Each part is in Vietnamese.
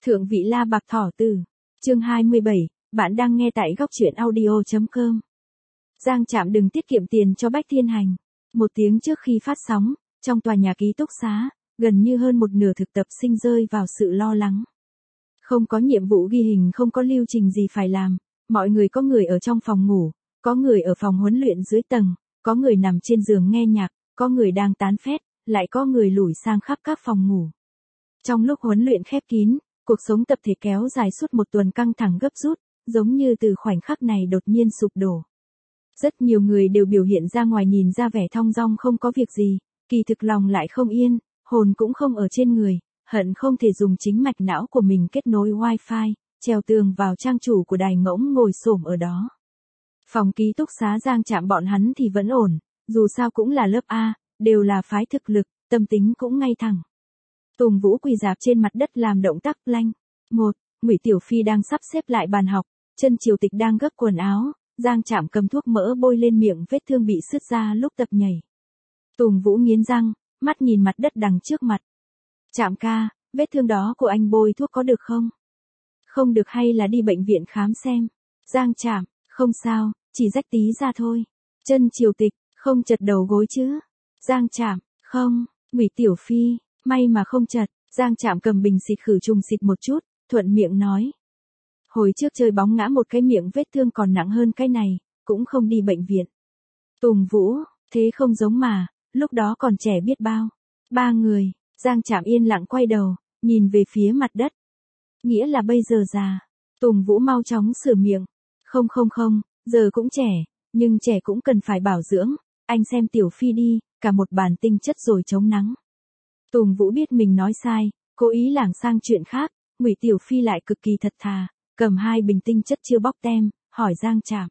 Thượng vị La Bạc Thỏ Tử. Chương 27, bạn đang nghe tại góc truyện audio.com. Giang Trạm đừng tiết kiệm tiền cho Bách Thiên Hành. Một tiếng trước khi phát sóng, trong tòa nhà ký túc xá, gần như hơn một nửa thực tập sinh rơi vào sự lo lắng. Không có nhiệm vụ ghi hình, không có lưu trình gì phải làm, mọi người có người ở trong phòng ngủ, có người ở phòng huấn luyện dưới tầng, có người nằm trên giường nghe nhạc, có người đang tán phét, lại có người lủi sang khắp các phòng ngủ. Trong lúc huấn luyện khép kín, cuộc sống tập thể kéo dài suốt một tuần căng thẳng gấp rút, giống như từ khoảnh khắc này đột nhiên sụp đổ. Rất nhiều người đều biểu hiện ra ngoài nhìn ra vẻ thong dong không có việc gì, kỳ thực lòng lại không yên, hồn cũng không ở trên người, hận không thể dùng chính mạch não của mình kết nối wifi, treo tường vào trang chủ của đài ngỗng ngồi xổm ở đó. Phòng ký túc xá Giang Trạm bọn hắn thì vẫn ổn, dù sao cũng là lớp A, đều là phái thực lực, tâm tính cũng ngay thẳng. Tùng Vũ quỳ rạp trên mặt đất làm động tác lanh. Ngụy Tiểu Phi đang sắp xếp lại bàn học, Chân Triều Tịch đang gấp quần áo, Giang Trạm cầm thuốc mỡ bôi lên miệng vết thương bị sứt ra lúc tập nhảy. Tùng Vũ nghiến răng, mắt nhìn mặt đất đằng trước mặt. Trạm ca, vết thương đó của anh bôi thuốc có được không? Không được hay là đi bệnh viện khám xem. Giang Trạm, không sao, chỉ rách tí ra thôi. Chân Triều Tịch, không chật đầu gối chứ? Giang Trạm, không. Ngụy Tiểu Phi, may mà không chật. Giang Trạm cầm bình xịt khử trùng xịt một chút, thuận miệng nói. Hồi trước chơi bóng ngã một cái miệng vết thương còn nặng hơn cái này, cũng không đi bệnh viện. Tùng Vũ, thế không giống mà, lúc đó còn trẻ biết bao. Ba người, Giang Trạm yên lặng quay đầu, nhìn về phía mặt đất. Nghĩa là bây giờ già. Tùng Vũ mau chóng sửa miệng. Không, giờ cũng trẻ, nhưng trẻ cũng cần phải bảo dưỡng. Anh xem Tiểu Phi đi, cả một bàn tinh chất rồi chống nắng. Tùng Vũ biết mình nói sai, cố ý lảng sang chuyện khác, Ngụy Tiểu Phi lại cực kỳ thật thà, cầm 2 bình tinh chất chưa bóc tem, hỏi Giang Trạm.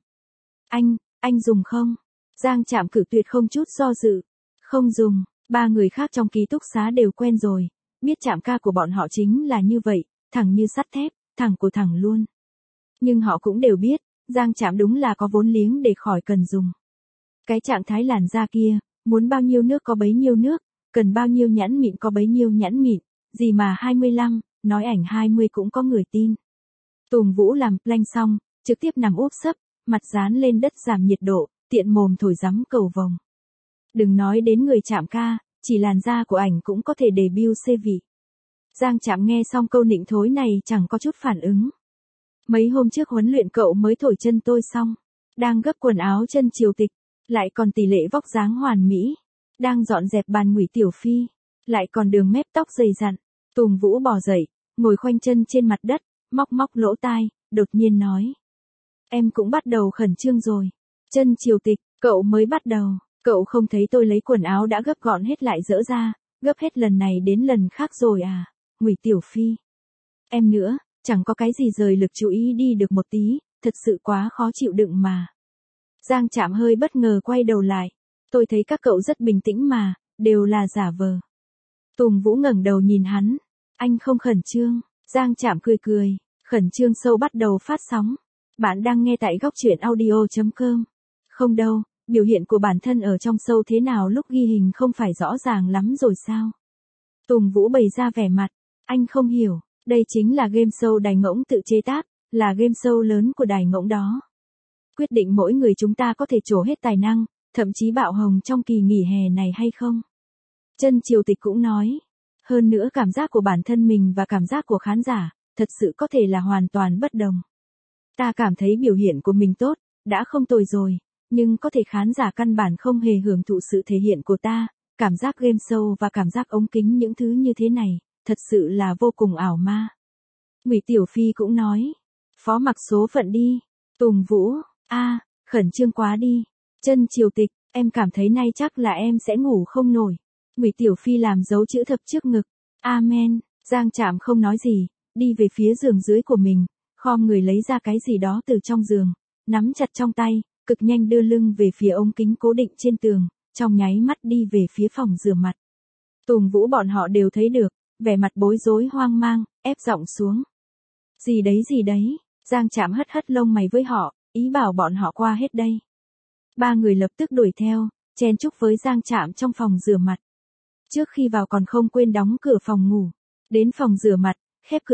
Anh dùng không? Giang Trạm cử tuyệt không chút do dự. Không dùng, 3 người khác trong ký túc xá đều quen rồi, biết Trạm ca của bọn họ chính là như vậy, thẳng như sắt thép, thẳng của thẳng luôn. Nhưng họ cũng đều biết, Giang Trạm đúng là có vốn liếng để khỏi cần dùng. Cái trạng thái làn da kia, muốn bao nhiêu nước có bấy nhiêu nước, cần bao nhiêu nhẵn mịn có bấy nhiêu nhẵn mịn, gì mà 25, nói ảnh 20 cũng có người tin. Tùng Vũ làm lanh xong, trực tiếp nằm úp sấp, mặt dán lên đất giảm nhiệt độ, tiện mồm thổi rắm cầu vồng. Đừng nói đến người Trạm ca, chỉ làn da của ảnh cũng có thể debut xê vị. Giang Trạm nghe xong câu nịnh thối này chẳng có chút phản ứng. Mấy hôm trước huấn luyện cậu mới thổi chân tôi xong, đang gấp quần áo Chân Triều Tịch, lại còn tỷ lệ vóc dáng hoàn mỹ. Đang dọn dẹp bàn Ngụy Tiểu Phi, lại còn đường mép tóc dày dặn. Tùng Vũ bò dậy, ngồi khoanh chân trên mặt đất, móc lỗ tai, đột nhiên nói. Em cũng bắt đầu khẩn trương rồi. Chân Triều Tịch, cậu mới bắt đầu, cậu không thấy tôi lấy quần áo đã gấp gọn hết lại dỡ ra, gấp hết lần này đến lần khác rồi à? Ngụy Tiểu Phi. Em nữa, chẳng có cái gì rời lực chú ý đi được một tí, thật sự quá khó chịu đựng mà. Giang Trạm hơi bất ngờ quay đầu lại. Tôi thấy các cậu rất bình tĩnh mà, đều là giả vờ. Tùng Vũ ngẩng đầu nhìn hắn. Anh không khẩn trương. Giang Trạm cười. Khẩn trương show bắt đầu phát sóng. Bạn đang nghe tại góc truyện audio.com. Không đâu, biểu hiện của bản thân ở trong show thế nào lúc ghi hình không phải rõ ràng lắm rồi sao? Tùng Vũ bày ra vẻ mặt. Anh không hiểu, đây chính là game show đài ngỗng tự chế tác, là game show lớn của đài ngỗng đó. Quyết định mỗi người chúng ta có thể trổ hết tài năng, thậm chí bạo hồng trong kỳ nghỉ hè này hay không. Chân Triều Tịch cũng nói. Hơn nữa cảm giác của bản thân mình và cảm giác của khán giả, thật sự có thể là hoàn toàn bất đồng. Ta cảm thấy biểu hiện của mình tốt, đã không tồi rồi, nhưng có thể khán giả căn bản không hề hưởng thụ sự thể hiện của ta, cảm giác game show và cảm giác ống kính những thứ như thế này, thật sự là vô cùng ảo ma. Ngụy Tiểu Phi cũng nói. Phó mặc số phận đi. Tùng Vũ, khẩn trương quá đi. Chân Triều Tịch, em cảm thấy nay chắc là em sẽ ngủ không nổi. Ngụy Tiểu Phi làm dấu chữ thập trước ngực. Amen. Giang Trạm không nói gì, đi về phía giường dưới của mình, khom người lấy ra cái gì đó từ trong giường, nắm chặt trong tay, cực nhanh đưa lưng về phía ống kính cố định trên tường, trong nháy mắt đi về phía phòng rửa mặt. Tùng Vũ bọn họ đều thấy được, vẻ mặt bối rối hoang mang, ép giọng xuống. Gì đấy, Giang Trạm hất lông mày với họ, ý bảo bọn họ qua hết đây. 3 người lập tức đuổi theo, chen chúc với Giang Trạm trong phòng rửa mặt. Trước khi vào còn không quên đóng cửa phòng ngủ. Đến phòng rửa mặt, khép cửa lại,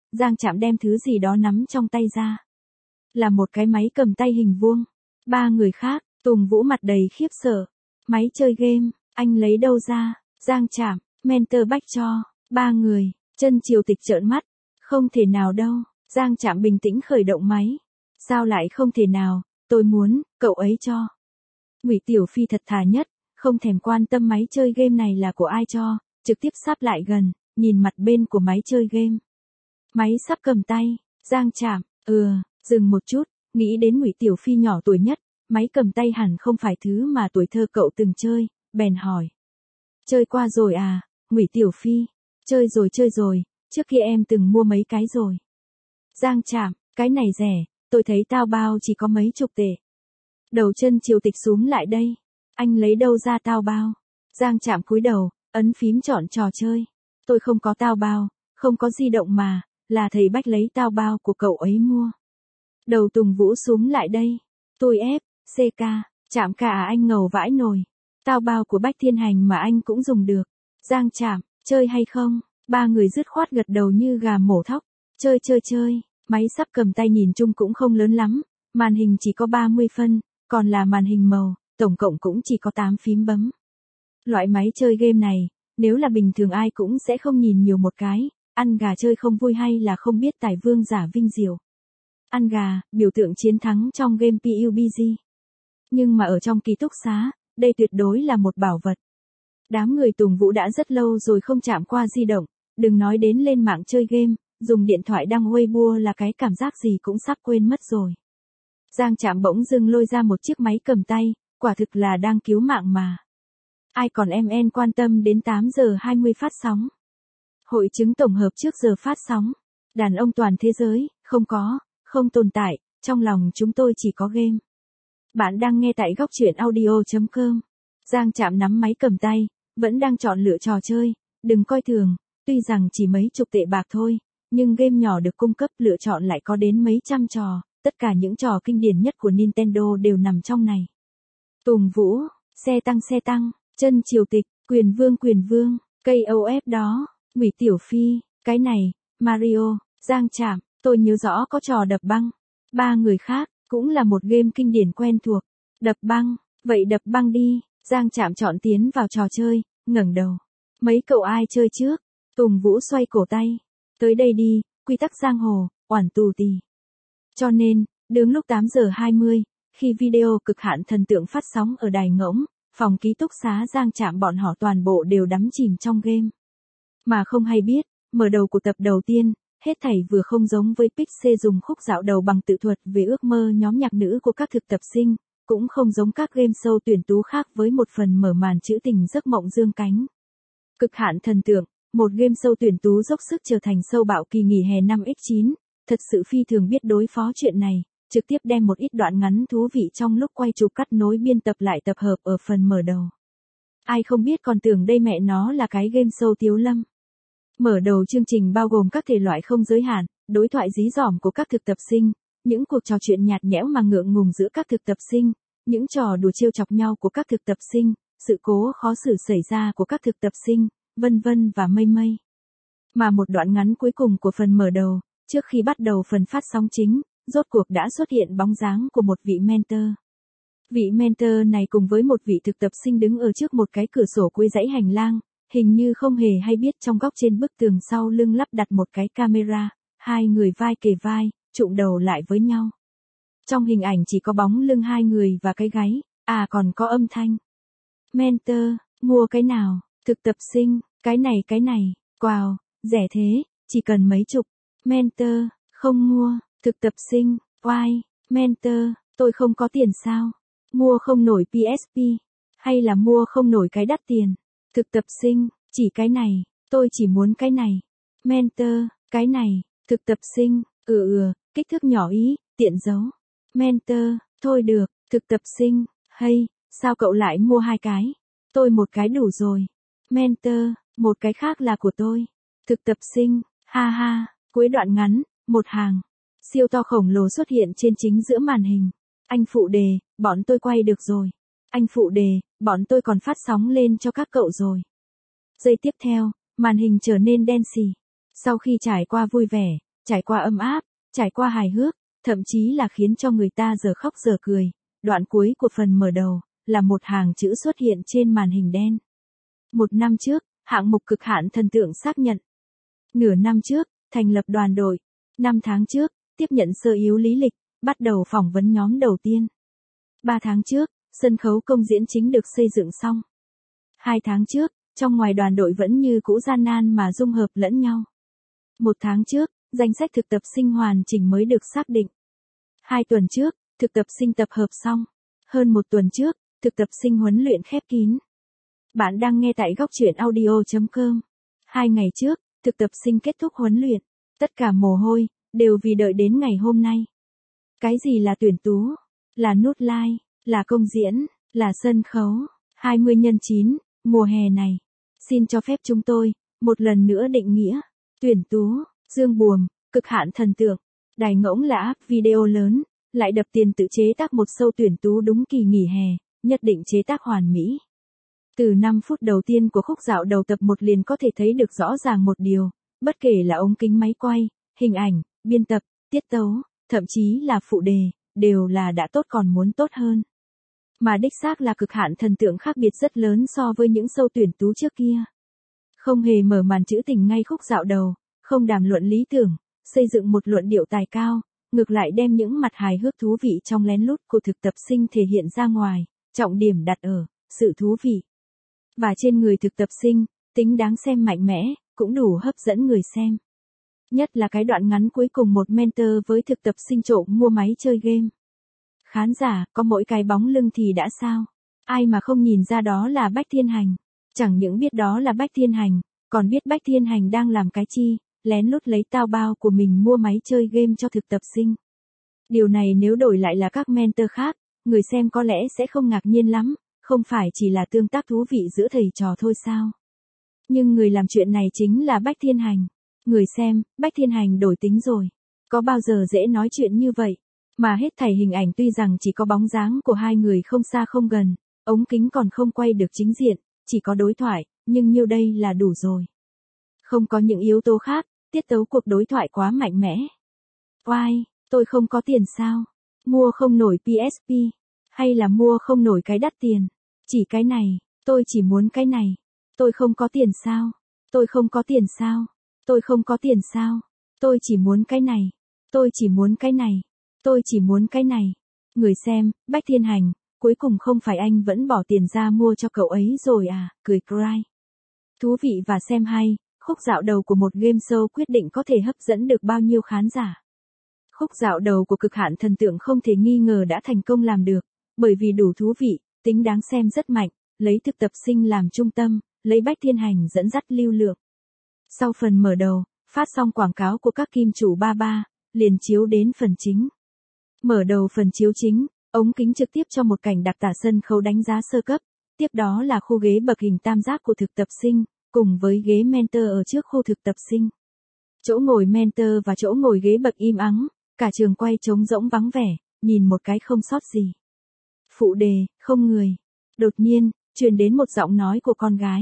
Giang Trạm đem thứ gì đó nắm trong tay ra. Là một cái máy cầm tay hình vuông. Ba người khác, Tùng Vũ mặt đầy khiếp sợ. Máy chơi game, anh lấy đâu ra? Giang Trạm, mentor bách cho. Ba người, Chân Triều Tịch trợn mắt. Không thể nào đâu. Giang Trạm bình tĩnh khởi động máy. Sao lại không thể nào, tôi muốn, cậu ấy cho. Ngụy Tiểu Phi thật thà nhất, không thèm quan tâm máy chơi game này là của ai cho, trực tiếp sáp lại gần, nhìn mặt bên của máy chơi game. Máy sắp cầm tay, Giang Trạm, dừng một chút, nghĩ đến Ngụy Tiểu Phi nhỏ tuổi nhất, máy cầm tay hẳn không phải thứ mà tuổi thơ cậu từng chơi, bèn hỏi. Chơi qua rồi à, Ngụy Tiểu Phi, chơi rồi, trước kia em từng mua mấy cái rồi. Giang Trạm, cái này rẻ, tôi thấy tao bao chỉ có mấy chục tệ. Đầu Chân Triều Tịch xúm lại đây, anh lấy đâu ra tao bao? Giang Trạm cúi đầu, ấn phím chọn trò chơi. Tôi không có tao bao, không có di động mà, là thầy Bách lấy tao bao của cậu ấy mua. Đầu Tùng Vũ xúm lại đây. Tôi ép, CK, Trạm cả anh ngầu vãi nồi. Tao bao của Bách Thiên Hành mà anh cũng dùng được. Giang Trạm, chơi hay không? Ba người dứt khoát gật đầu như gà mổ thóc. Chơi. Máy sắp cầm tay nhìn chung cũng không lớn lắm. Màn hình chỉ có 30 phân, còn là màn hình màu, tổng cộng cũng chỉ có 8 phím bấm. Loại máy chơi game này, nếu là bình thường ai cũng sẽ không nhìn nhiều một cái, ăn gà chơi không vui hay là không biết tài vương giả vinh diệu. Ăn gà, biểu tượng chiến thắng trong game PUBG. Nhưng mà ở trong ký túc xá, đây tuyệt đối là một bảo vật. Đám người Tùng Vũ đã rất lâu rồi không chạm qua di động, đừng nói đến lên mạng chơi game, dùng điện thoại đăng Weibo là cái cảm giác gì cũng sắp quên mất rồi. Giang Trạm bỗng dưng lôi ra một chiếc máy cầm tay, quả thực là đang cứu mạng mà. Ai còn em quan tâm đến 8 giờ 20 phát sóng. Hội chứng tổng hợp trước giờ phát sóng. Đàn ông toàn thế giới, không tồn tại, trong lòng chúng tôi chỉ có game. Bạn đang nghe tại góc truyện audio.com. Giang Trạm nắm máy cầm tay, vẫn đang chọn lựa trò chơi, đừng coi thường, tuy rằng chỉ mấy chục tệ bạc thôi, nhưng game nhỏ được cung cấp lựa chọn lại có đến mấy trăm trò, tất cả những trò kinh điển nhất của Nintendo đều nằm trong này. Tùng Vũ, xe tăng, Chân Triều Tịch, quyền vương, cây OF đó, Ngụy Tiểu Phi, cái này, Mario, Giang Trạm, tôi nhớ rõ có trò đập băng. Ba người khác, cũng là một game kinh điển quen thuộc. Đập băng, vậy đập băng đi. Giang Trạm chọn tiến vào trò chơi, ngẩng đầu. Mấy cậu ai chơi trước? Tùng Vũ xoay cổ tay. Tới đây đi, quy tắc giang hồ, oản tù tì. Cho nên, đứng lúc 8 giờ 20, khi video cực hạn thần tượng phát sóng ở đài ngỗng, phòng ký túc xá Giang Trạm bọn họ toàn bộ đều đắm chìm trong game. Mà không hay biết, mở đầu của tập đầu tiên, hết thảy vừa không giống với Pixie dùng khúc dạo đầu bằng tự thuật về ước mơ nhóm nhạc nữ của các thực tập sinh, cũng không giống các game show tuyển tú khác với một phần mở màn trữ tình giấc mộng dương cánh. Cực hạn thần tượng, một game show tuyển tú dốc sức trở thành show bạo kỳ nghỉ hè năm X9, thật sự phi thường biết đối phó chuyện này, trực tiếp đem một ít đoạn ngắn thú vị trong lúc quay chụp cắt nối biên tập lại tập hợp ở phần mở đầu. Ai không biết còn tưởng đây mẹ nó là cái game show Tiếu Lâm. Mở đầu chương trình bao gồm các thể loại không giới hạn, đối thoại dí dỏm của các thực tập sinh, những cuộc trò chuyện nhạt nhẽo mà ngượng ngùng giữa các thực tập sinh, những trò đùa trêu chọc nhau của các thực tập sinh, sự cố khó xử xảy ra của các thực tập sinh, vân vân và mây mây. Mà một đoạn ngắn cuối cùng của phần mở đầu, trước khi bắt đầu phần phát sóng chính, rốt cuộc đã xuất hiện bóng dáng của một vị mentor. Vị mentor này cùng với một vị thực tập sinh đứng ở trước một cái cửa sổ cuối dãy hành lang, hình như không hề hay biết trong góc trên bức tường sau lưng lắp đặt một cái camera, hai người vai kề vai, chụm đầu lại với nhau. Trong hình ảnh chỉ có bóng lưng hai người và cái gáy, còn có âm thanh. Mentor, mua cái nào? Thực tập sinh, cái này, wow, rẻ thế, chỉ cần mấy chục. Mentor, không mua. Thực tập sinh, oai, mentor, tôi không có tiền sao? Mua không nổi PSP, hay là mua không nổi cái đắt tiền? Thực tập sinh, chỉ cái này, tôi chỉ muốn cái này. Mentor, cái này, thực tập sinh, kích thước nhỏ ý, tiện giấu. Mentor, thôi được, thực tập sinh, hay, sao cậu lại mua hai cái? Tôi một cái đủ rồi. Mentor, một cái khác là của tôi. Thực tập sinh, ha ha, cuối đoạn ngắn, một hàng. Siêu to khổng lồ xuất hiện trên chính giữa màn hình. Anh phụ đề, bọn tôi quay được rồi. Anh phụ đề, bọn tôi còn phát sóng lên cho các cậu rồi. Giây tiếp theo, màn hình trở nên đen xì. Sau khi trải qua vui vẻ, trải qua ấm áp, trải qua hài hước, thậm chí là khiến cho người ta giờ khóc giờ cười. Đoạn cuối của phần mở đầu là một hàng chữ xuất hiện trên màn hình đen. 1 năm trước, hạng mục cực hạn thần tượng xác nhận. Nửa năm trước, thành lập đoàn đội. 5 tháng trước, tiếp nhận sơ yếu lý lịch, bắt đầu phỏng vấn nhóm đầu tiên. 3 tháng trước, sân khấu công diễn chính được xây dựng xong. 2 tháng trước, trong ngoài đoàn đội vẫn như cũ gian nan mà dung hợp lẫn nhau. 1 tháng trước, danh sách thực tập sinh hoàn chỉnh mới được xác định. 2 tuần trước, thực tập sinh tập hợp xong. Hơn 1 tuần trước, thực tập sinh huấn luyện khép kín. Bạn đang nghe tại góc truyện audio.com. 2 ngày trước, thực tập sinh kết thúc huấn luyện. Tất cả mồ hôi, đều vì đợi đến ngày hôm nay. Cái gì là tuyển tú? Là nút like, là công diễn, là sân khấu. 20x9, mùa hè này. Xin cho phép chúng tôi, một lần nữa định nghĩa. Tuyển tú, dương buồm, cực hạn thần tượng. Đài Ngỗng là app video lớn, lại đập tiền tự chế tác một show tuyển tú đúng kỳ nghỉ hè, nhất định chế tác hoàn mỹ. Từ 5 phút đầu tiên của khúc dạo đầu tập 1 liền có thể thấy được rõ ràng một điều, bất kể là ống kính máy quay, hình ảnh, biên tập, tiết tấu, thậm chí là phụ đề, đều là đã tốt còn muốn tốt hơn. Mà đích xác là cực hạn thần tượng khác biệt rất lớn so với những show tuyển tú trước kia. Không hề mở màn trữ tình ngay khúc dạo đầu, không đàm luận lý tưởng, xây dựng một luận điệu tài cao, ngược lại đem những mặt hài hước thú vị trong lén lút của thực tập sinh thể hiện ra ngoài, trọng điểm đặt ở sự thú vị. Và trên người thực tập sinh, tính đáng xem mạnh mẽ, cũng đủ hấp dẫn người xem. Nhất là cái đoạn ngắn cuối cùng một mentor với thực tập sinh trộm mua máy chơi game. Khán giả, có mỗi cái bóng lưng thì đã sao? Ai mà không nhìn ra đó là Bách Thiên Hành. Chẳng những biết đó là Bách Thiên Hành, còn biết Bách Thiên Hành đang làm cái chi, lén lút lấy tao bao của mình mua máy chơi game cho thực tập sinh. Điều này nếu đổi lại là các mentor khác, người xem có lẽ sẽ không ngạc nhiên lắm, không phải chỉ là tương tác thú vị giữa thầy trò thôi sao? Nhưng người làm chuyện này chính là Bách Thiên Hành. Người xem, Bách Thiên Hành đổi tính rồi. Có bao giờ dễ nói chuyện như vậy? Mà hết thảy hình ảnh tuy rằng chỉ có bóng dáng của hai người không xa không gần, ống kính còn không quay được chính diện, chỉ có đối thoại, nhưng nhiêu đây là đủ rồi. Không có những yếu tố khác, tiết tấu cuộc đối thoại quá mạnh mẽ. Oai, tôi không có tiền sao? Mua không nổi PSP, hay là mua không nổi cái đắt tiền? Chỉ cái này, tôi chỉ muốn cái này. Tôi không có tiền sao? Tôi không có tiền sao? Tôi không có tiền sao? Tôi chỉ muốn cái này. Tôi chỉ muốn cái này. Tôi chỉ muốn cái này. Người xem, Bách Thiên Hành, cuối cùng không phải anh vẫn bỏ tiền ra mua cho cậu ấy rồi à, cười cry. Thú vị và xem hay, khúc dạo đầu của một game show quyết định có thể hấp dẫn được bao nhiêu khán giả. Khúc dạo đầu của cực hạn thần tượng không thể nghi ngờ đã thành công làm được, bởi vì đủ thú vị, tính đáng xem rất mạnh, lấy thực tập sinh làm trung tâm, lấy Bách Thiên Hành dẫn dắt lưu lượng. Sau phần mở đầu, phát xong quảng cáo của các kim chủ 33, liền chiếu đến phần chính. Mở đầu phần chiếu chính, ống kính trực tiếp cho một cảnh đặc tả sân khấu đánh giá sơ cấp, tiếp đó là khu ghế bậc hình tam giác của thực tập sinh, cùng với ghế mentor ở trước khu thực tập sinh. Chỗ ngồi mentor và chỗ ngồi ghế bậc im ắng, cả trường quay trống rỗng vắng vẻ, nhìn một cái không sót gì. Phụ đề, không người. Đột nhiên, truyền đến một giọng nói của con gái.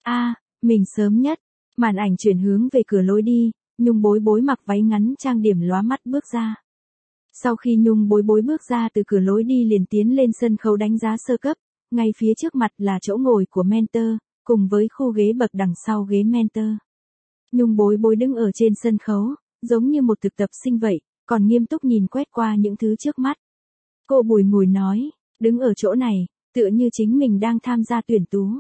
Mình sớm nhất. Màn ảnh chuyển hướng về cửa lối đi, Nhung Bối Bối mặc váy ngắn trang điểm lóa mắt bước ra. Sau khi Nhung Bối Bối bước ra từ cửa lối đi liền tiến lên sân khấu đánh giá sơ cấp, ngay phía trước mặt là chỗ ngồi của mentor, cùng với khu ghế bậc đằng sau ghế mentor. Nhung Bối Bối đứng ở trên sân khấu, giống như một thực tập sinh vậy, còn nghiêm túc nhìn quét qua những thứ trước mắt. Cô bùi ngùi nói, đứng ở chỗ này, tựa như chính mình đang tham gia tuyển tú.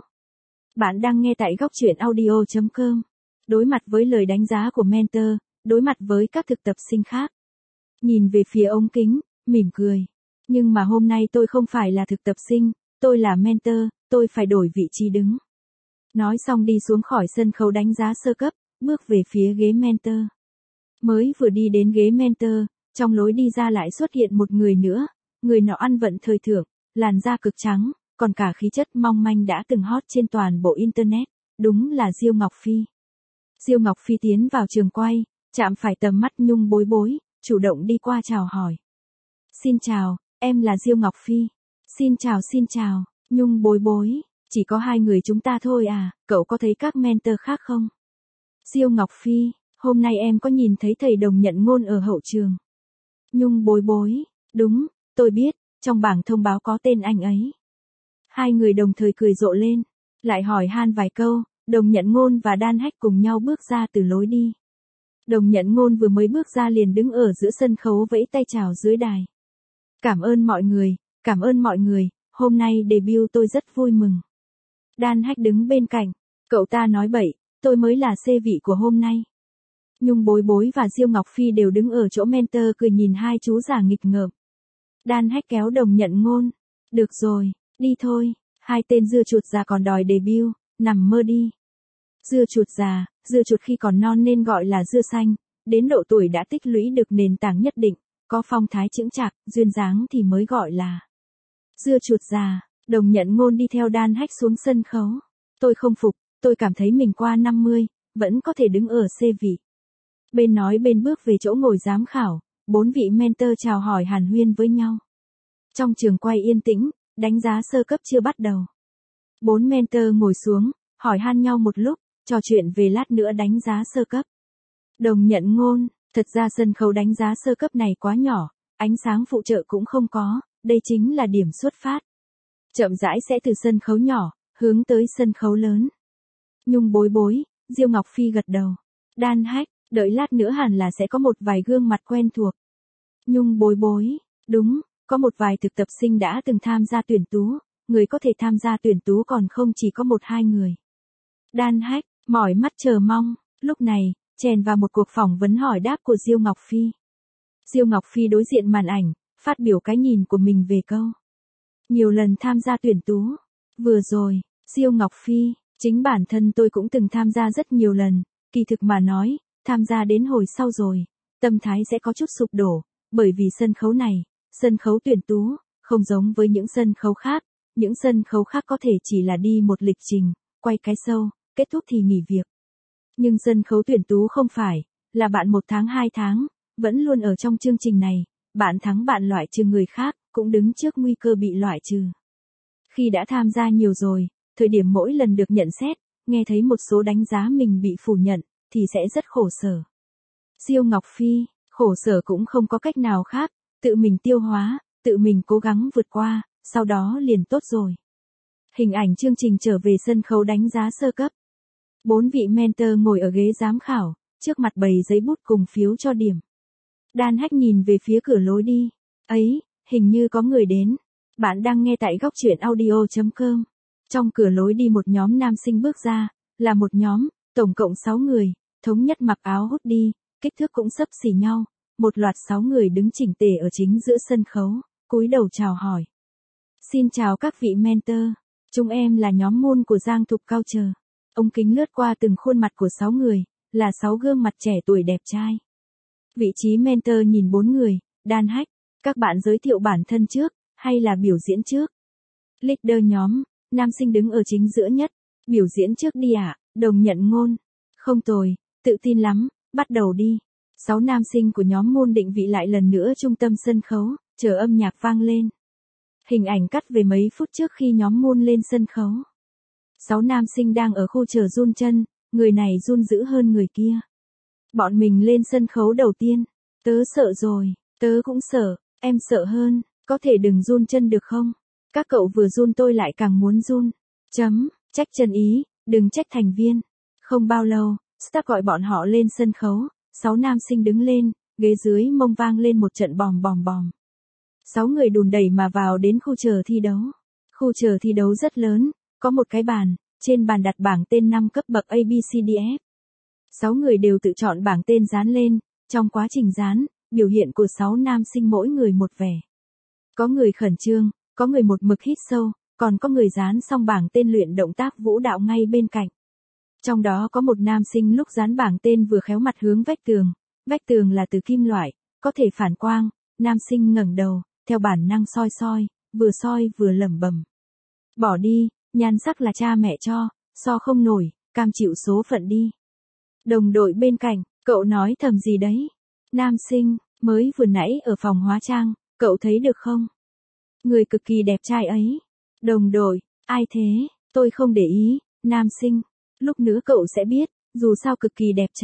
Bạn đang nghe tại góc truyện audio.com. Đối mặt với lời đánh giá của mentor, đối mặt với các thực tập sinh khác. Nhìn về phía ống kính, mỉm cười. Nhưng mà hôm nay tôi không phải là thực tập sinh, tôi là mentor, tôi phải đổi vị trí đứng. Nói xong đi xuống khỏi sân khấu đánh giá sơ cấp, bước về phía ghế mentor. Mới vừa đi đến ghế mentor, trong lối đi ra lại xuất hiện một người nữa, người nọ ăn vận thời thượng, làn da cực trắng, còn cả khí chất mong manh đã từng hot trên toàn bộ internet, đúng là Diêu Ngọc Phi. Diêu Ngọc Phi tiến vào trường quay, chạm phải tầm mắt Nhung Bối Bối, chủ động đi qua chào hỏi. Xin chào, em là Diêu Ngọc Phi. Xin chào, Nhung Bối Bối, chỉ có hai người chúng ta thôi à, cậu có thấy các mentor khác không? Diêu Ngọc Phi, hôm nay em có nhìn thấy thầy Đồng Nhận Ngôn ở hậu trường. Nhung bối bối, đúng, tôi biết, trong bảng thông báo có tên anh ấy. Hai người đồng thời cười rộ lên, lại hỏi han vài câu, Đồng Nhận Ngôn và Đan Hách cùng nhau bước ra từ lối đi. Đồng Nhận Ngôn vừa mới bước ra liền đứng ở giữa sân khấu vẫy tay chào dưới đài. Cảm ơn mọi người, hôm nay debut tôi rất vui mừng. Đan Hách đứng bên cạnh, cậu ta nói bậy, tôi mới là C vị của hôm nay. Nhung bối bối và Diêu Ngọc Phi đều đứng ở chỗ mentor cười nhìn hai chú già nghịch ngợm. Đan Hách kéo Đồng Nhận Ngôn, được rồi, đi thôi, hai tên dưa chuột già còn đòi debut, nằm mơ đi. Dưa chuột già, dưa chuột khi còn non nên gọi là dưa xanh, đến độ tuổi đã tích lũy được nền tảng nhất định, có phong thái chững chạc, duyên dáng thì mới gọi là dưa chuột già. Đồng Nhận Ngôn đi theo Đan Hách xuống sân khấu. Tôi không phục, tôi cảm thấy mình qua 50, vẫn có thể đứng ở C vị. Bên nói bên bước về chỗ ngồi giám khảo, 4 vị mentor chào hỏi hàn huyên với nhau. Trong trường quay yên tĩnh, đánh giá sơ cấp chưa bắt đầu. 4 mentor ngồi xuống, hỏi han nhau một lúc, trò chuyện về lát nữa đánh giá sơ cấp. Đồng Nhận Ngôn, thật ra sân khấu đánh giá sơ cấp này quá nhỏ, ánh sáng phụ trợ cũng không có, đây chính là điểm xuất phát. Chậm rãi sẽ từ sân khấu nhỏ, hướng tới sân khấu lớn. Nhung bối bối, Diêu Ngọc Phi gật đầu. Đan Hách, đợi lát nữa hẳn là sẽ có một vài gương mặt quen thuộc. Nhung bối bối, đúng, có một vài thực tập sinh đã từng tham gia tuyển tú, người có thể tham gia tuyển tú còn không chỉ có 1-2 người. Đan Hách, mỏi mắt chờ mong, lúc này, chèn vào một cuộc phỏng vấn hỏi đáp của Diêu Ngọc Phi. Diêu Ngọc Phi đối diện màn ảnh, phát biểu cái nhìn của mình về câu. Nhiều lần tham gia tuyển tú. Vừa rồi, Diêu Ngọc Phi, chính bản thân tôi cũng từng tham gia rất nhiều lần, kỳ thực mà nói, tham gia đến hồi sau rồi, tâm thái sẽ có chút sụp đổ, bởi vì sân khấu này, sân khấu tuyển tú, không giống với những sân khấu khác, những sân khấu khác có thể chỉ là đi một lịch trình, quay cái show, kết thúc thì nghỉ việc. Nhưng sân khấu tuyển tú không phải, là bạn 1 tháng 2 tháng, vẫn luôn ở trong chương trình này, bạn thắng bạn loại trừ người khác, cũng đứng trước nguy cơ bị loại trừ. Khi đã tham gia nhiều rồi, thời điểm mỗi lần được nhận xét, nghe thấy một số đánh giá mình bị phủ nhận, thì sẽ rất khổ sở. Diêu Ngọc Phi, khổ sở cũng không có cách nào khác, tự mình tiêu hóa, tự mình cố gắng vượt qua, sau đó liền tốt rồi. Hình ảnh chương trình trở về sân khấu đánh giá sơ cấp. 4 vị mentor ngồi ở ghế giám khảo, trước mặt bày giấy bút cùng phiếu cho điểm. Đan Hách nhìn về phía cửa lối đi. Ấy, hình như có người đến. Bạn đang nghe tại góc truyện audio.com. Trong cửa lối đi một nhóm nam sinh bước ra, là một nhóm, tổng cộng 6 người, thống nhất mặc áo hoodie, kích thước cũng xấp xỉ nhau, một loạt 6 người đứng chỉnh tề ở chính giữa sân khấu, cúi đầu chào hỏi. Xin chào các vị mentor, chúng em là nhóm môn của Giang Thục Culture. Ống kính lướt qua từng khuôn mặt của 6 người, là 6 gương mặt trẻ tuổi đẹp trai. Vị trí mentor nhìn 4 người, Đan Hách, các bạn giới thiệu bản thân trước, hay là biểu diễn trước? Leader nhóm, nam sinh đứng ở chính giữa nhất, biểu diễn trước đi ạ, Đồng Nhận Ngôn. Không tồi, tự tin lắm, bắt đầu đi. 6 nam sinh của nhóm môn định vị lại lần nữa trung tâm sân khấu, chờ âm nhạc vang lên. Hình ảnh cắt về mấy phút trước khi nhóm môn lên sân khấu. 6 nam sinh đang ở khu chờ run chân, người này run dữ hơn người kia. Bọn mình lên sân khấu đầu tiên, tớ sợ rồi, tớ cũng sợ, em sợ hơn, có thể đừng run chân được không? Các cậu vừa run tôi lại càng muốn run. Trách chân ý, đừng trách thành viên. Không bao lâu, staff gọi bọn họ lên sân khấu, 6 nam sinh đứng lên, ghế dưới mông vang lên một trận bòm bòm bòm. 6 người đùn đẩy mà vào đến khu chờ thi đấu. Khu chờ thi đấu rất lớn, có một cái bàn, trên bàn đặt bảng tên 5 cấp bậc ABCDF. 6 người đều tự chọn bảng tên dán lên, trong quá trình dán, biểu hiện của 6 nam sinh mỗi người một vẻ. Có người khẩn trương, có người một mực hít sâu, còn có người dán xong bảng tên luyện động tác vũ đạo ngay bên cạnh. Trong đó có một nam sinh lúc dán bảng tên vừa khéo mặt hướng vách tường là từ kim loại, có thể phản quang, nam sinh ngẩng đầu, theo bản năng soi vừa lẩm bẩm. Bỏ đi, nhan sắc là cha mẹ cho, so không nổi, cam chịu số phận đi. Đồng đội bên cạnh, cậu nói thầm gì đấy? Nam sinh, mới vừa nãy ở phòng hóa trang, cậu thấy được không? Người cực kỳ đẹp trai ấy. Đồng đội, ai thế? Tôi không để ý. Nam sinh, lúc nữa cậu sẽ biết, dù sao cực kỳ đẹp trai,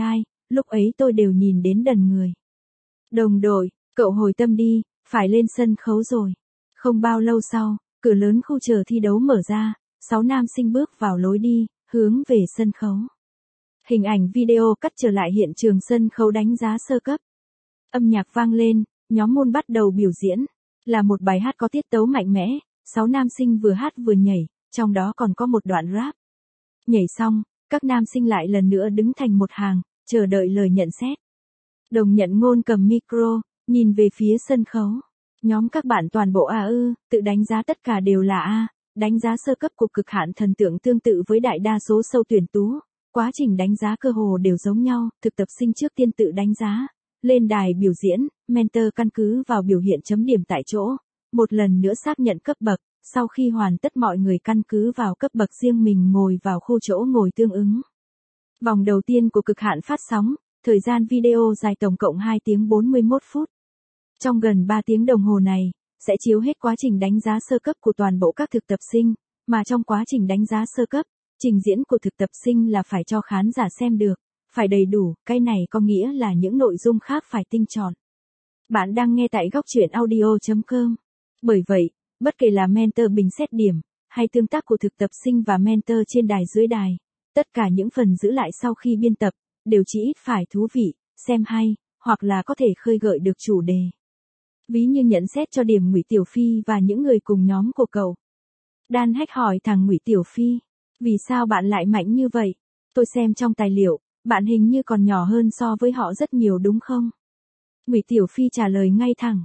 lúc ấy tôi đều nhìn đến đần người. Đồng đội, cậu hồi tâm đi, phải lên sân khấu rồi. Không bao lâu sau, cửa lớn khu chờ thi đấu mở ra, 6 nam sinh bước vào lối đi, hướng về sân khấu. Hình ảnh video cắt trở lại hiện trường sân khấu đánh giá sơ cấp. Âm nhạc vang lên, nhóm môn bắt đầu biểu diễn. Là một bài hát có tiết tấu mạnh mẽ, 6 nam sinh vừa hát vừa nhảy, trong đó còn có một đoạn rap. Nhảy xong, các nam sinh lại lần nữa đứng thành một hàng, chờ đợi lời nhận xét. Đồng Nhận Ngôn cầm micro, nhìn về phía sân khấu. Nhóm các bạn toàn bộ tự đánh giá tất cả đều là A, đánh giá sơ cấp của Cực Hạn Thần Tượng tương tự với đại đa số sâu tuyển tú. Quá trình đánh giá cơ hồ đều giống nhau, thực tập sinh trước tiên tự đánh giá. Lên đài biểu diễn, mentor căn cứ vào biểu hiện chấm điểm tại chỗ. Một lần nữa xác nhận cấp bậc, sau khi hoàn tất mọi người căn cứ vào cấp bậc riêng mình ngồi vào khu chỗ ngồi tương ứng. Vòng đầu tiên của Cực Hạn phát sóng, thời gian video dài tổng cộng 2 tiếng 41 phút. Trong gần 3 tiếng đồng hồ này, sẽ chiếu hết quá trình đánh giá sơ cấp của toàn bộ các thực tập sinh, mà trong quá trình đánh giá sơ cấp, trình diễn của thực tập sinh là phải cho khán giả xem được, phải đầy đủ, cái này có nghĩa là những nội dung khác phải tinh chọn. Bạn đang nghe tại góc truyện audio.com. Bởi vậy, bất kể là mentor bình xét điểm, hay tương tác của thực tập sinh và mentor trên đài dưới đài, tất cả những phần giữ lại sau khi biên tập, đều chỉ ít phải thú vị, xem hay, hoặc là có thể khơi gợi được chủ đề. Ví như nhận xét cho điểm Ngụy Tiểu Phi và những người cùng nhóm của cậu. Dan Hách hỏi thằng Ngụy Tiểu Phi, vì sao bạn lại mạnh như vậy? Tôi xem trong tài liệu, bạn hình như còn nhỏ hơn so với họ rất nhiều đúng không? Ngụy Tiểu Phi trả lời ngay thẳng,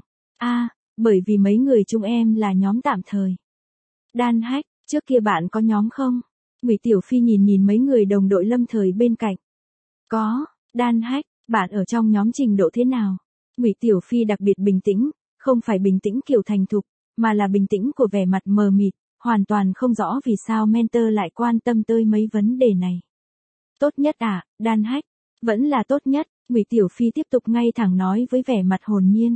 bởi vì mấy người chúng em là nhóm tạm thời. Dan Hách, trước kia bạn có nhóm không? Ngụy Tiểu Phi nhìn mấy người đồng đội lâm thời bên cạnh. Có. Dan Hách, bạn ở trong nhóm trình độ thế nào? Ngụy Tiểu Phi đặc biệt bình tĩnh, không phải bình tĩnh kiểu thành thục, mà là bình tĩnh của vẻ mặt mờ mịt, hoàn toàn không rõ vì sao mentor lại quan tâm tới mấy vấn đề này. Tốt nhất à, Dan Hách? Vẫn là tốt nhất, Ngụy Tiểu Phi tiếp tục ngay thẳng nói với vẻ mặt hồn nhiên.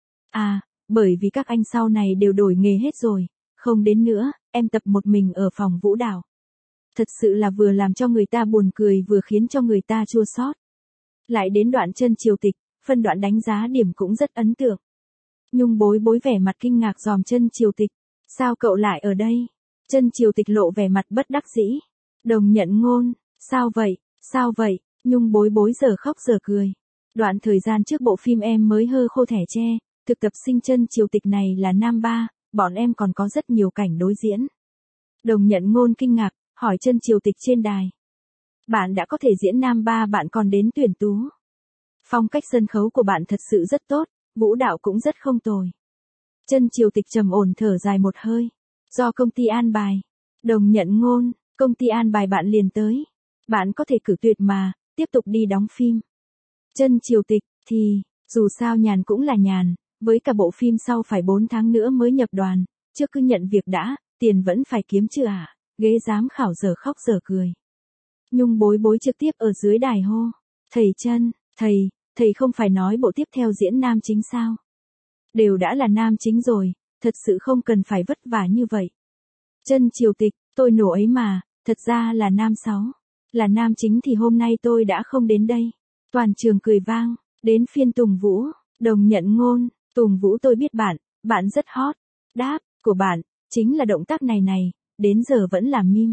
Bởi vì các anh sau này đều đổi nghề hết rồi, không đến nữa, em tập một mình ở phòng vũ đạo. Thật sự là vừa làm cho người ta buồn cười vừa khiến cho người ta chua xót. Lại đến đoạn chân triều tịch, phân đoạn đánh giá điểm cũng rất ấn tượng. Nhung bối bối vẻ mặt kinh ngạc dòm chân triều tịch. Sao cậu lại ở đây? Chân triều tịch lộ vẻ mặt bất đắc dĩ. Đồng Nhận Ngôn, sao vậy? Nhung bối bối giờ khóc giờ cười. Đoạn thời gian trước bộ phim em mới hơ khô thẻ tre, thực tập sinh chân triều tịch này là nam 3, bọn em còn có rất nhiều cảnh đối diễn. Đồng Nhận Ngôn kinh ngạc, hỏi chân triều tịch trên đài. Bạn đã có thể diễn nam 3 bạn còn đến tuyển tú. Phong cách sân khấu của bạn thật sự rất tốt, vũ đạo cũng rất không tồi. Chân triều tịch trầm ổn thở dài một hơi. Do công ty an bài. Đồng Nhận Ngôn, công ty an bài bạn liền tới. Bạn có thể cử tuyệt mà, tiếp tục đi đóng phim. Chân triều tịch, thì, dù sao nhàn cũng là nhàn, với cả bộ phim sau phải 4 tháng nữa mới nhập đoàn, trước cứ nhận việc đã, tiền vẫn phải kiếm chứ à, ghế giám khảo giờ khóc giờ cười. Nhung bối bối trực tiếp ở dưới đài hô. Thầy Chân, thầy không phải nói bộ tiếp theo diễn nam chính sao? Đều đã là nam chính rồi, thật sự không cần phải vất vả như vậy. Chân triều tịch, tôi nổ ấy mà, thật ra là nam 6. Là nam chính thì hôm nay tôi đã không đến đây. Toàn trường cười vang, đến phiên Tùng Vũ, Đồng Nhận Ngôn, Tùng Vũ tôi biết bạn rất hot. Đáp, của bạn, chính là động tác này, đến giờ vẫn là meme.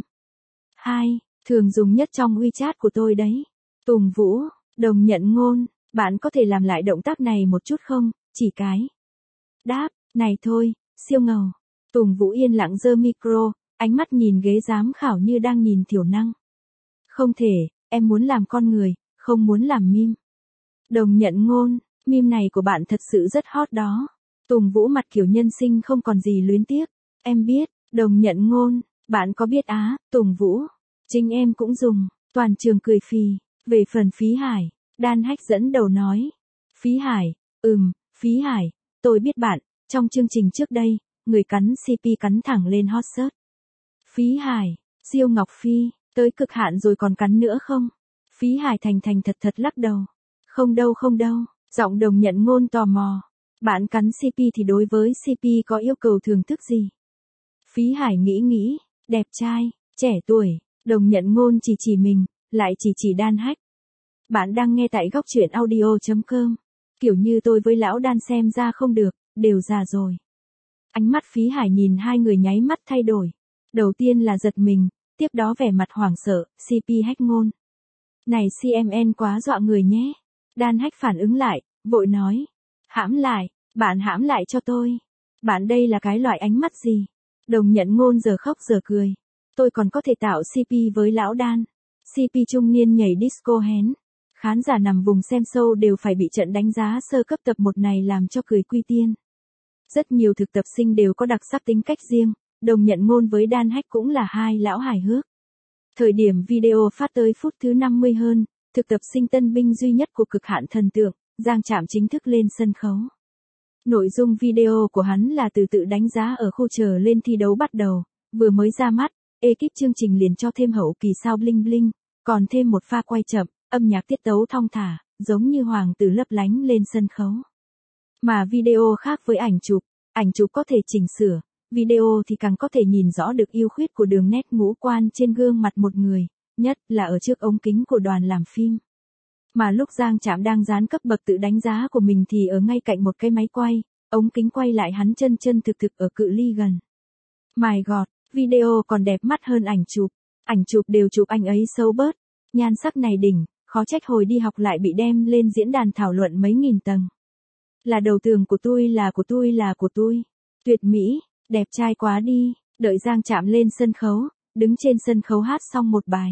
2, thường dùng nhất trong WeChat của tôi đấy. Tùng Vũ, Đồng Nhận Ngôn, bạn có thể làm lại động tác này một chút không, chỉ cái. Đáp, này thôi, siêu ngầu. Tùng Vũ yên lặng giơ micro, ánh mắt nhìn ghế giám khảo như đang nhìn thiểu năng. Không thể, em muốn làm con người, không muốn làm meme. Đồng Nhận Ngôn, meme này của bạn thật sự rất hot đó. Tùng Vũ mặt kiểu nhân sinh không còn gì luyến tiếc. Em biết, Đồng Nhận Ngôn, bạn có biết Tùng Vũ. Chính em cũng dùng, toàn trường cười phì. Về phần Phí Hải, Dan Hách dẫn đầu nói. Phí Hải, Phí Hải, tôi biết bạn, trong chương trình trước đây, người cắn CP cắn thẳng lên hot search. Phí Hải, Siêu Ngọc Phi, tới cực hạn rồi còn cắn nữa không? Phí Hải thành thật lắc đầu. Không đâu, giọng Đồng Nhận Ngôn tò mò. Bạn cắn CP thì đối với CP có yêu cầu thưởng thức gì? Phí Hải nghĩ, đẹp trai, trẻ tuổi, Đồng Nhận Ngôn chỉ mình, lại chỉ Dan Hách. Bạn đang nghe tại góc truyện audio.com. Kiểu như tôi với lão đan xem ra không được, đều già rồi. Ánh mắt Phí Hải nhìn hai người nháy mắt thay đổi. Đầu tiên là giật mình, tiếp đó vẻ mặt hoảng sợ, CP Hách ngôn. Này CMN quá dọa người nhé. Đan Hách phản ứng lại, vội nói. Hãm lại, bạn hãm lại cho tôi. Bạn đây là cái loại ánh mắt gì? Đồng Nhận Ngôn giờ khóc giờ cười. Tôi còn có thể tạo CP với lão đan. CP trung niên nhảy disco hén. Khán giả nằm vùng xem show đều phải bị trận đánh giá sơ cấp tập 1 này làm cho cười quy tiên. Rất nhiều thực tập sinh đều có đặc sắc tính cách riêng, Đồng Nhận Ngôn với Đan Hách cũng là hai lão hài hước. Thời điểm video phát tới phút thứ 50 hơn, thực tập sinh tân binh duy nhất của Cực Hạn Thần Tượng, Giang Trạm chính thức lên sân khấu. Nội dung video của hắn là từ tự đánh giá ở khu chờ lên thi đấu bắt đầu, vừa mới ra mắt, ekip chương trình liền cho thêm hậu kỳ sao bling bling, còn thêm một pha quay chậm, âm nhạc tiết tấu thong thả, giống như hoàng tử lấp lánh lên sân khấu. Mà video khác với ảnh chụp có thể chỉnh sửa, video thì càng có thể nhìn rõ được ưu khuyết của đường nét ngũ quan trên gương mặt một người, nhất là ở trước ống kính của đoàn làm phim. Mà lúc Giang Trạm đang dán cấp bậc tự đánh giá của mình thì ở ngay cạnh một cái máy quay, ống kính quay lại hắn chân chân thực thực ở cự ly gần. My God, video còn đẹp mắt hơn ảnh chụp đều chụp anh ấy xấu bớt, nhan sắc này đỉnh, khó trách hồi đi học lại bị đem lên diễn đàn thảo luận mấy nghìn tầng. Là đầu tường của tôi là của tôi. Tuyệt mỹ, đẹp trai quá đi, đợi Giang Trạm lên sân khấu, đứng trên sân khấu hát xong một bài.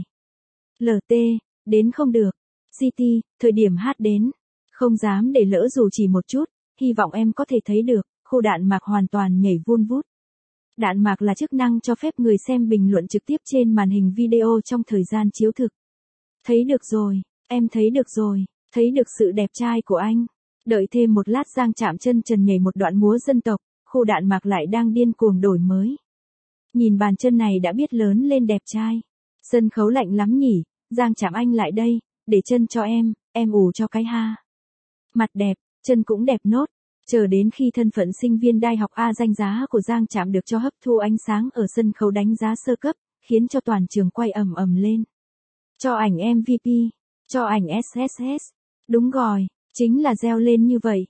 LT, đến không được. CT, thời điểm hát đến. Không dám để lỡ dù chỉ một chút, hy vọng em có thể thấy được, khu đạn mạc hoàn toàn nhảy vun vút. Đạn mạc là chức năng cho phép người xem bình luận trực tiếp trên màn hình video trong thời gian chiếu thực. Thấy được rồi, em thấy được rồi, thấy được sự đẹp trai của anh. Đợi thêm một lát Giang Trạm chân trần nhảy một đoạn múa dân tộc, khu đạn mạc lại đang điên cuồng đổi mới. Nhìn bàn chân này đã biết lớn lên đẹp trai. Sân khấu lạnh lắm nhỉ, Giang Trạm anh lại đây, để chân cho em ủ cho cái ha. Mặt đẹp, chân cũng đẹp nốt. Chờ đến khi thân phận sinh viên đại học A danh giá của Giang Trạm được cho hấp thu ánh sáng ở sân khấu đánh giá sơ cấp, khiến cho toàn trường quay ầm ầm lên. Cho ảnh MVP, cho ảnh SSS. Đúng rồi, chính là reo lên như vậy.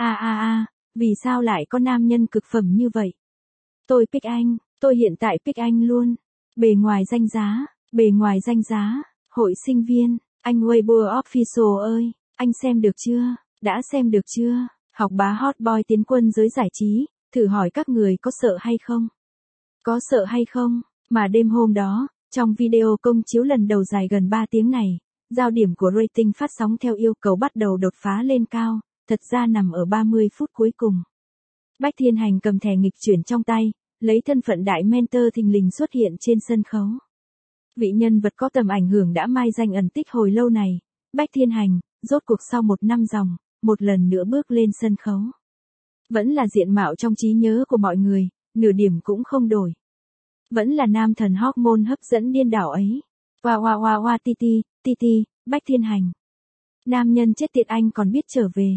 Vì sao lại có nam nhân cực phẩm như vậy? Tôi pick anh, tôi hiện tại pick anh luôn. Bề ngoài danh giá, hội sinh viên, anh Weibo Official ơi, anh xem được chưa? Đã xem được chưa? Học bá hot boy tiến quân giới giải trí, thử hỏi các người có sợ hay không? Có sợ hay không? Mà đêm hôm đó, trong video công chiếu lần đầu dài gần 3 tiếng này, giao điểm của rating phát sóng theo yêu cầu bắt đầu đột phá lên cao, thật ra nằm ở 30 phút cuối cùng. Bách Thiên Hành cầm thẻ nghịch chuyển trong tay, lấy thân phận đại mentor thình lình xuất hiện trên sân khấu. Vị nhân vật có tầm ảnh hưởng đã mai danh ẩn tích hồi lâu này, Bách Thiên Hành, rốt cuộc sau 1 năm dòng, một lần nữa bước lên sân khấu. Vẫn là diện mạo trong trí nhớ của mọi người, nửa điểm cũng không đổi. Vẫn là nam thần hormone hấp dẫn điên đảo ấy. Wa titi, Bách Thiên Hành. Nam nhân chết tiệt anh còn biết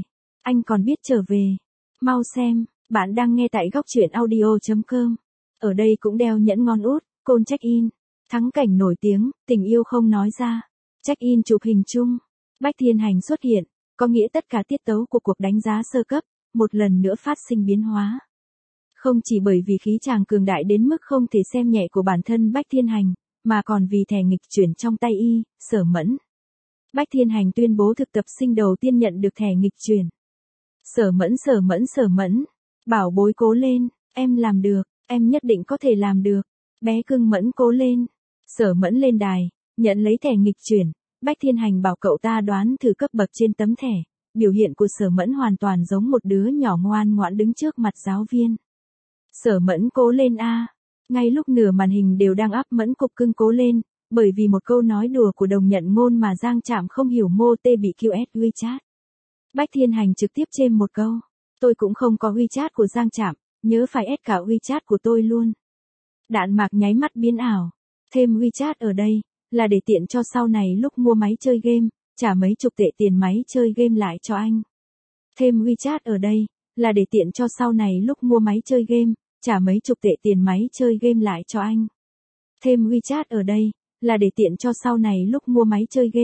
trở về. Mau xem, bạn đang nghe tại góc truyện audio.com. Ở đây cũng đeo nhẫn ngon út, côn check-in. Thắng cảnh nổi tiếng, tình yêu không nói ra. Check-in chụp hình chung. Bách Thiên Hành xuất hiện, có nghĩa tất cả tiết tấu của cuộc đánh giá sơ cấp, một lần nữa phát sinh biến hóa. Không chỉ bởi vì khí chàng cường đại đến mức không thể xem nhẹ của bản thân Bách Thiên Hành, mà còn vì thẻ nghịch chuyển trong tay Sở Mẫn. Bách Thiên Hành tuyên bố thực tập sinh đầu tiên nhận được thẻ nghịch chuyển. Sở Mẫn, bảo bối cố lên, em làm được, em nhất định có thể làm được, bé cưng Mẫn cố lên. Sở Mẫn lên đài, nhận lấy thẻ nghịch chuyển, Bách Thiên Hành bảo cậu ta đoán thử cấp bậc trên tấm thẻ, biểu hiện của Sở Mẫn hoàn toàn giống một đứa nhỏ ngoan ngoãn đứng trước mặt giáo viên. Sở Mẫn cố lên a. Ngay lúc nửa màn hình đều đang áp Mẫn cục cưng cố lên, bởi vì một câu nói đùa của Đồng Nhận Ngôn mà Giang Trạm không hiểu mô tê bị QS WeChat. Bách Thiên Hành trực tiếp chêm một câu, tôi cũng không có WeChat của Giang Trạm, nhớ phải add cả WeChat của tôi luôn. Đạn mạc nháy mắt biến ảo, thêm WeChat ở đây, là để tiện cho sau này lúc mua máy chơi game, trả mấy chục tệ tiền máy chơi game lại cho anh. Thêm WeChat ở đây, là để tiện cho sau này lúc mua máy chơi game, trả mấy chục tệ tiền máy chơi game lại cho anh. Thêm WeChat ở đây, là để tiện cho sau này lúc mua máy chơi game,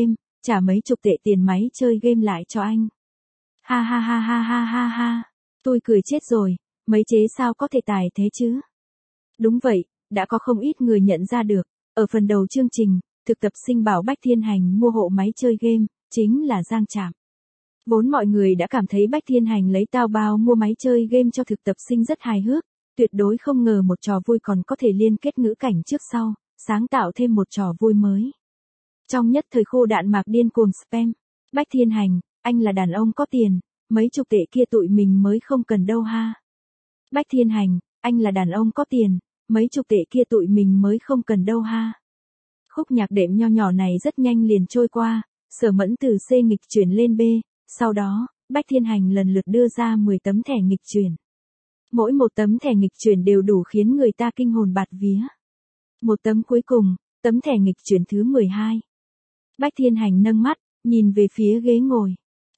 trả mấy chục tệ tiền máy chơi game lại cho anh. Ha ha ha ha ha ha ha. Tôi cười chết rồi, mấy chế sao có thể tài thế chứ? Đúng vậy, đã có không ít người nhận ra được. Ở phần đầu chương trình, thực tập sinh bảo Bách Thiên Hành mua hộ máy chơi game, chính là Giang Trạm. Vốn mọi người đã cảm thấy Bách Thiên Hành lấy tao bao mua máy chơi game cho thực tập sinh rất hài hước, tuyệt đối không ngờ một trò vui còn có thể liên kết ngữ cảnh trước sau, sáng tạo thêm một trò vui mới. Trong nhất thời khô đạn mạc điên cuồng spam, Bách Thiên Hành, anh là đàn ông có tiền, mấy chục tệ kia tụi mình mới không cần đâu ha. Bách Thiên Hành, anh là đàn ông có tiền, mấy chục tệ kia tụi mình mới không cần đâu ha. Khúc nhạc đệm nho nhỏ này rất nhanh liền trôi qua, Sở Mẫn từ C nghịch chuyển lên B, sau đó, Bách Thiên Hành lần lượt đưa ra 10 tấm thẻ nghịch chuyển. Mỗi một tấm thẻ nghịch chuyển đều đủ khiến người ta kinh hồn bạt vía. Một tấm cuối cùng, tấm thẻ nghịch chuyển thứ 12. Bách Thiên Hành nâng mắt, nhìn về phía ghế ngồi.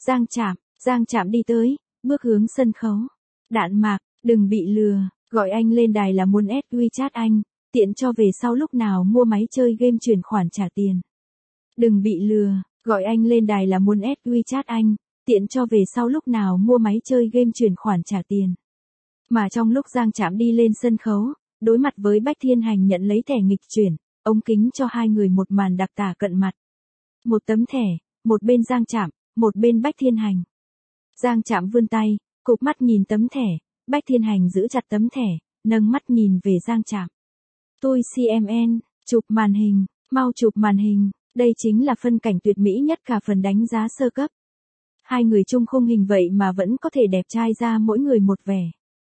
Giang Trạm đi tới, bước hướng sân khấu. Đạn mạc, đừng bị lừa, gọi anh lên đài là muốn add WeChat anh, tiện cho về sau lúc nào mua máy chơi game chuyển khoản trả tiền. Đừng bị lừa, gọi anh lên đài là muốn add WeChat anh, tiện cho về sau lúc nào mua máy chơi game chuyển khoản trả tiền. Mà trong lúc Giang Trạm đi lên sân khấu, đối mặt với Bách Thiên Hành nhận lấy thẻ nghịch chuyển, ống kính cho hai người một màn đặc tả cận mặt. Một tấm thẻ, một bên Giang Trạm, một bên Bách Thiên Hành. Giang Trạm vươn tay, cụp mắt nhìn tấm thẻ, Bách Thiên Hành giữ chặt tấm thẻ, nâng mắt nhìn về Giang Trạm. Tôi CMN, chụp màn hình, mau chụp màn hình, đây chính là phân cảnh tuyệt mỹ nhất cả phần đánh giá sơ cấp. Hai người chung khung hình vậy mà vẫn có thể đẹp trai ra mỗi người một vẻ.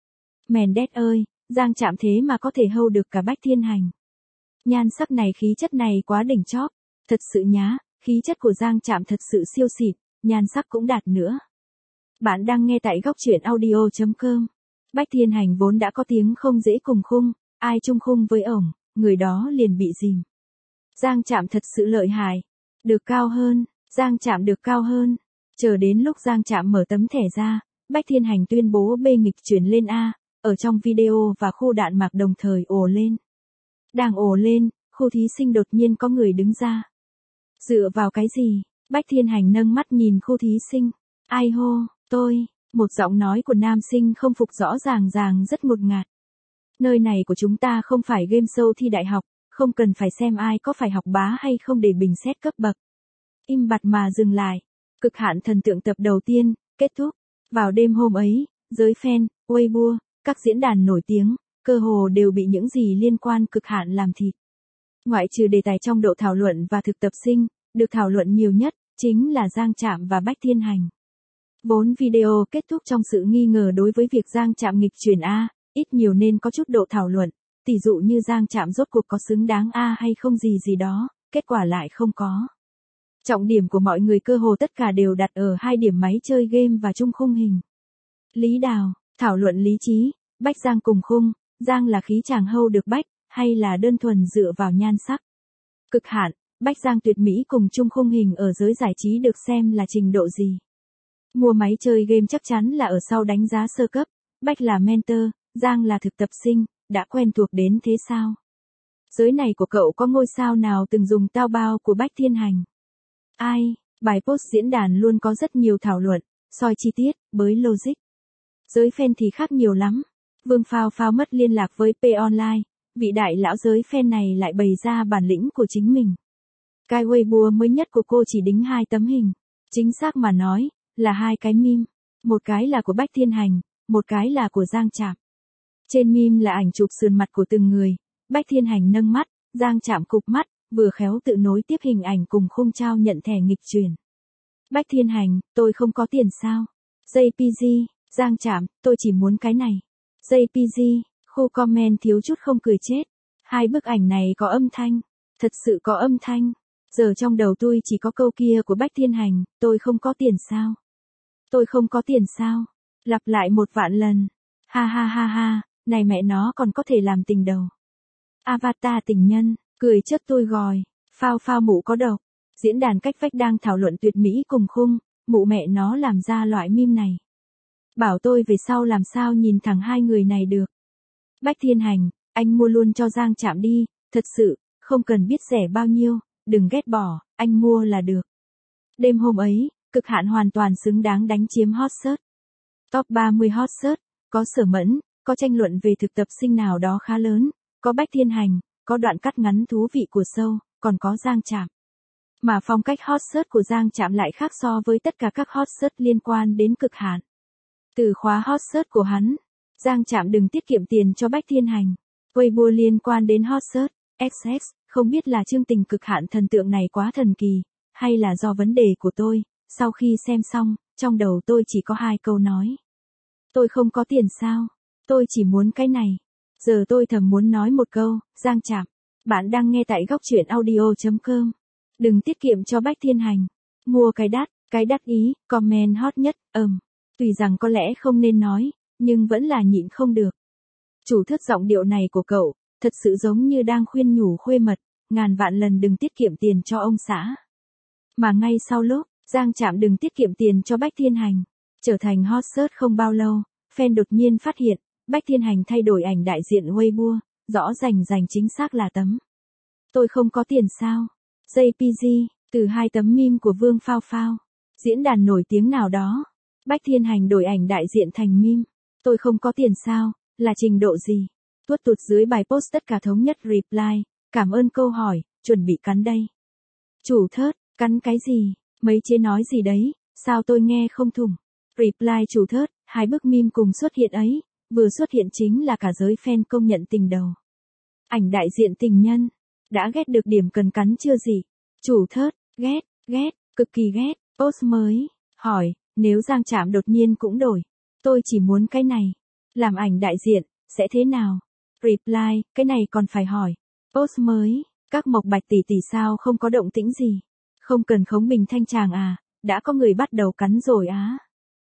Mèn đét ơi, Giang Trạm thế mà có thể hold được cả Bách Thiên Hành. Nhan sắc này khí chất này quá đỉnh chóp, thật sự nhá, khí chất của Giang Trạm thật sự siêu xịn, nhan sắc cũng đạt nữa. Bạn đang nghe tại góc truyện audio.com. Bách Thiên Hành vốn đã có tiếng không dễ cùng khung, ai chung khung với ổng, người đó liền bị dìm. Giang Trạm thật sự lợi hại, được cao hơn, Giang Trạm được cao hơn. Chờ đến lúc Giang Trạm mở tấm thẻ ra, Bách Thiên Hành tuyên bố B nghịch chuyển lên A, ở trong video và khu đạn mạc đồng thời ồ lên. Đang ồ lên, khu thí sinh đột nhiên có người đứng ra. Dựa vào cái gì? Bách Thiên Hành nâng mắt nhìn khu thí sinh. Ai hô, tôi, một giọng nói của nam sinh không phục rõ ràng rất ngột ngạt. Nơi này của chúng ta không phải game show thi đại học, không cần phải xem ai có phải học bá hay không để bình xét cấp bậc. Im bặt mà dừng lại. Cực hạn thần tượng tập đầu tiên, kết thúc. Vào đêm hôm ấy, giới fan, Weibo, các diễn đàn nổi tiếng, cơ hồ đều bị những gì liên quan cực hạn làm thịt. Ngoại trừ đề tài trong độ thảo luận và thực tập sinh, được thảo luận nhiều nhất, chính là Giang Trạm và Bách Thiên Hành. Vốn video kết thúc trong sự nghi ngờ đối với việc Giang Trạm nghịch chuyển A, ít nhiều nên có chút độ thảo luận, tỷ dụ như Giang Trạm rốt cuộc có xứng đáng A hay không gì đó, kết quả lại không có. Trọng điểm của mọi người cơ hồ tất cả đều đặt ở hai điểm máy chơi game và chung khung hình. Lý Đào, thảo luận lý trí, Bách Giang cùng khung, Giang là khí chàng hold được Bách, hay là đơn thuần dựa vào nhan sắc. Cực hạn, Bách Giang tuyệt mỹ cùng chung khung hình ở giới giải trí được xem là trình độ gì. Mua máy chơi game chắc chắn là ở sau đánh giá sơ cấp, Bách là mentor, Giang là thực tập sinh, đã quen thuộc đến thế sao? Giới này của cậu có ngôi sao nào từng dùng tao bao của Bách Thiên Hành? Ai, bài post diễn đàn luôn có rất nhiều thảo luận, soi chi tiết, bới logic. Giới fan thì khác nhiều lắm. Vương Phao Phao mất liên lạc với P Online, vị đại lão giới fan này lại bày ra bản lĩnh của chính mình. Cái Weibo mới nhất của cô chỉ đính 2 tấm hình. Chính xác mà nói, là 2 cái meme. Một cái là của Bách Thiên Hành, một cái là của Giang Trạm. Trên meme là ảnh chụp sườn mặt của từng người. Bách Thiên Hành nâng mắt, Giang Trạm cụp mắt, vừa khéo tự nối tiếp hình ảnh cùng khung trao nhận thẻ nghịch chuyển. Bách Thiên Hành, tôi không có tiền sao? JPG, Giang Trạm, tôi chỉ muốn cái này. JPG, khu comment thiếu chút không cười chết. 2 bức ảnh này có âm thanh. Thật sự có âm thanh. Giờ trong đầu tôi chỉ có câu kia của Bách Thiên Hành, tôi không có tiền sao? Tôi không có tiền sao? Lặp lại 1 vạn lần. Ha ha ha ha, này mẹ nó còn có thể làm tình đầu. Avatar tình nhân, cười chất tôi gòi, phao phao mụ có độc. Diễn đàn cách vách đang thảo luận tuyệt mỹ cùng khung, mụ mẹ nó làm ra loại meme này. Bảo tôi về sau làm sao nhìn thẳng 2 người này được. Bách Thiên Hành, anh mua luôn cho Giang Trạm đi, thật sự, không cần biết rẻ bao nhiêu, đừng ghét bỏ, anh mua là được. Đêm hôm ấy, Cực Hạn hoàn toàn xứng đáng đánh chiếm hot search. Top 30 hot search, có Sở Mẫn, có tranh luận về thực tập sinh nào đó khá lớn, có Bách Thiên Hành, có đoạn cắt ngắn thú vị của show, còn có Giang Trạm. Mà phong cách hot search của Giang Trạm lại khác so với tất cả các hot search liên quan đến Cực Hạn. Từ khóa hot search của hắn, Giang Trạm đừng tiết kiệm tiền cho Bách Thiên Hành. Weibo liên quan đến hot search, XX, không biết là chương trình Cực Hạn thần tượng này quá thần kỳ, hay là do vấn đề của tôi, sau khi xem xong, trong đầu tôi chỉ có hai câu nói. Tôi không có tiền sao? Tôi chỉ muốn cái này. Giờ tôi thầm muốn nói một câu, Giang Trạm, bạn đang nghe tại góc truyện audio.com. Đừng tiết kiệm cho Bách Thiên Hành. Mua cái đắt ý, comment hot nhất, Tùy rằng có lẽ không nên nói, nhưng vẫn là nhịn không được. Chủ thất giọng điệu này của cậu, thật sự giống như đang khuyên nhủ khuê mật, ngàn vạn lần đừng tiết kiệm tiền cho ông xã. Mà ngay sau lúc, Giang Trạm đừng tiết kiệm tiền cho Bách Thiên Hành, trở thành hot search không bao lâu, fan đột nhiên phát hiện, Bách Thiên Hành thay đổi ảnh đại diện Weibo, rõ rành chính xác là tấm. Tôi không có tiền sao? JPG, từ 2 tấm meme của Vương Phao Phao, diễn đàn nổi tiếng nào đó. Bách Thiên Hành đổi ảnh đại diện thành meme. Tôi không có tiền sao, là trình độ gì? Tuốt tụt dưới bài post tất cả thống nhất reply, cảm ơn câu hỏi, chuẩn bị cắn đây. Chủ thớt, cắn cái gì? Mấy chế nói gì đấy, sao tôi nghe không thủng? Reply chủ thớt, 2 bức meme cùng xuất hiện ấy, vừa xuất hiện chính là cả giới fan công nhận tình đầu. Ảnh đại diện tình nhân, đã ghét được điểm cần cắn chưa gì? Chủ thớt, ghét, cực kỳ ghét, post mới, hỏi, nếu Giang Trạm đột nhiên cũng đổi, tôi chỉ muốn cái này, làm ảnh đại diện, sẽ thế nào? Reply, cái này còn phải hỏi. Post mới, các mộc bạch tỷ tỷ sao không có động tĩnh gì? Không cần khống bình thanh chàng à, đã có người bắt đầu cắn rồi á.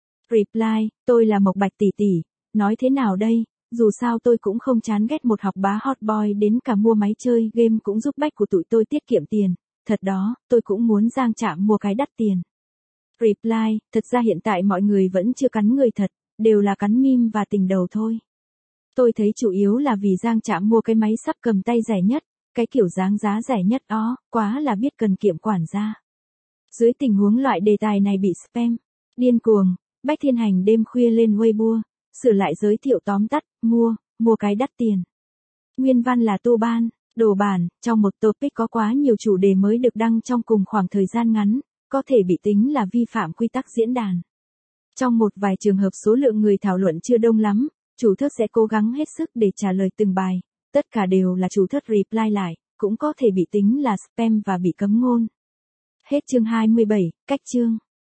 Reply, tôi là mộc bạch tỷ tỷ, nói thế nào đây, dù sao tôi cũng không chán ghét một học bá hot boy đến cả mua máy chơi game cũng giúp bách của tụi tôi tiết kiệm tiền, thật đó, tôi cũng muốn Giang Trạm mua cái đắt tiền. Reply, thật ra hiện tại mọi người vẫn chưa cắn người thật, đều là cắn meme và tình đầu thôi. Tôi thấy chủ yếu là vì Giang Trạm mua cái máy sắp cầm tay rẻ nhất, cái kiểu dáng giá rẻ nhất đó, quá là biết cần kiệm quản gia. Dưới tình huống loại đề tài này bị spam, điên cuồng, Bách Thiên Hành đêm khuya lên Weibo, sửa lại giới thiệu tóm tắt, mua cái đắt tiền. Nguyên văn là tu ban, đồ bản, trong một topic có quá nhiều chủ đề mới được đăng trong cùng khoảng thời gian ngắn, có thể bị tính là vi phạm quy tắc diễn đàn. Trong một vài trường hợp số lượng người thảo luận chưa đông lắm, chủ thớt sẽ cố gắng hết sức để trả lời từng bài, tất cả đều là chủ thớt reply lại, cũng có thể bị tính là spam và bị cấm ngôn. Hết chương 27, cách chương.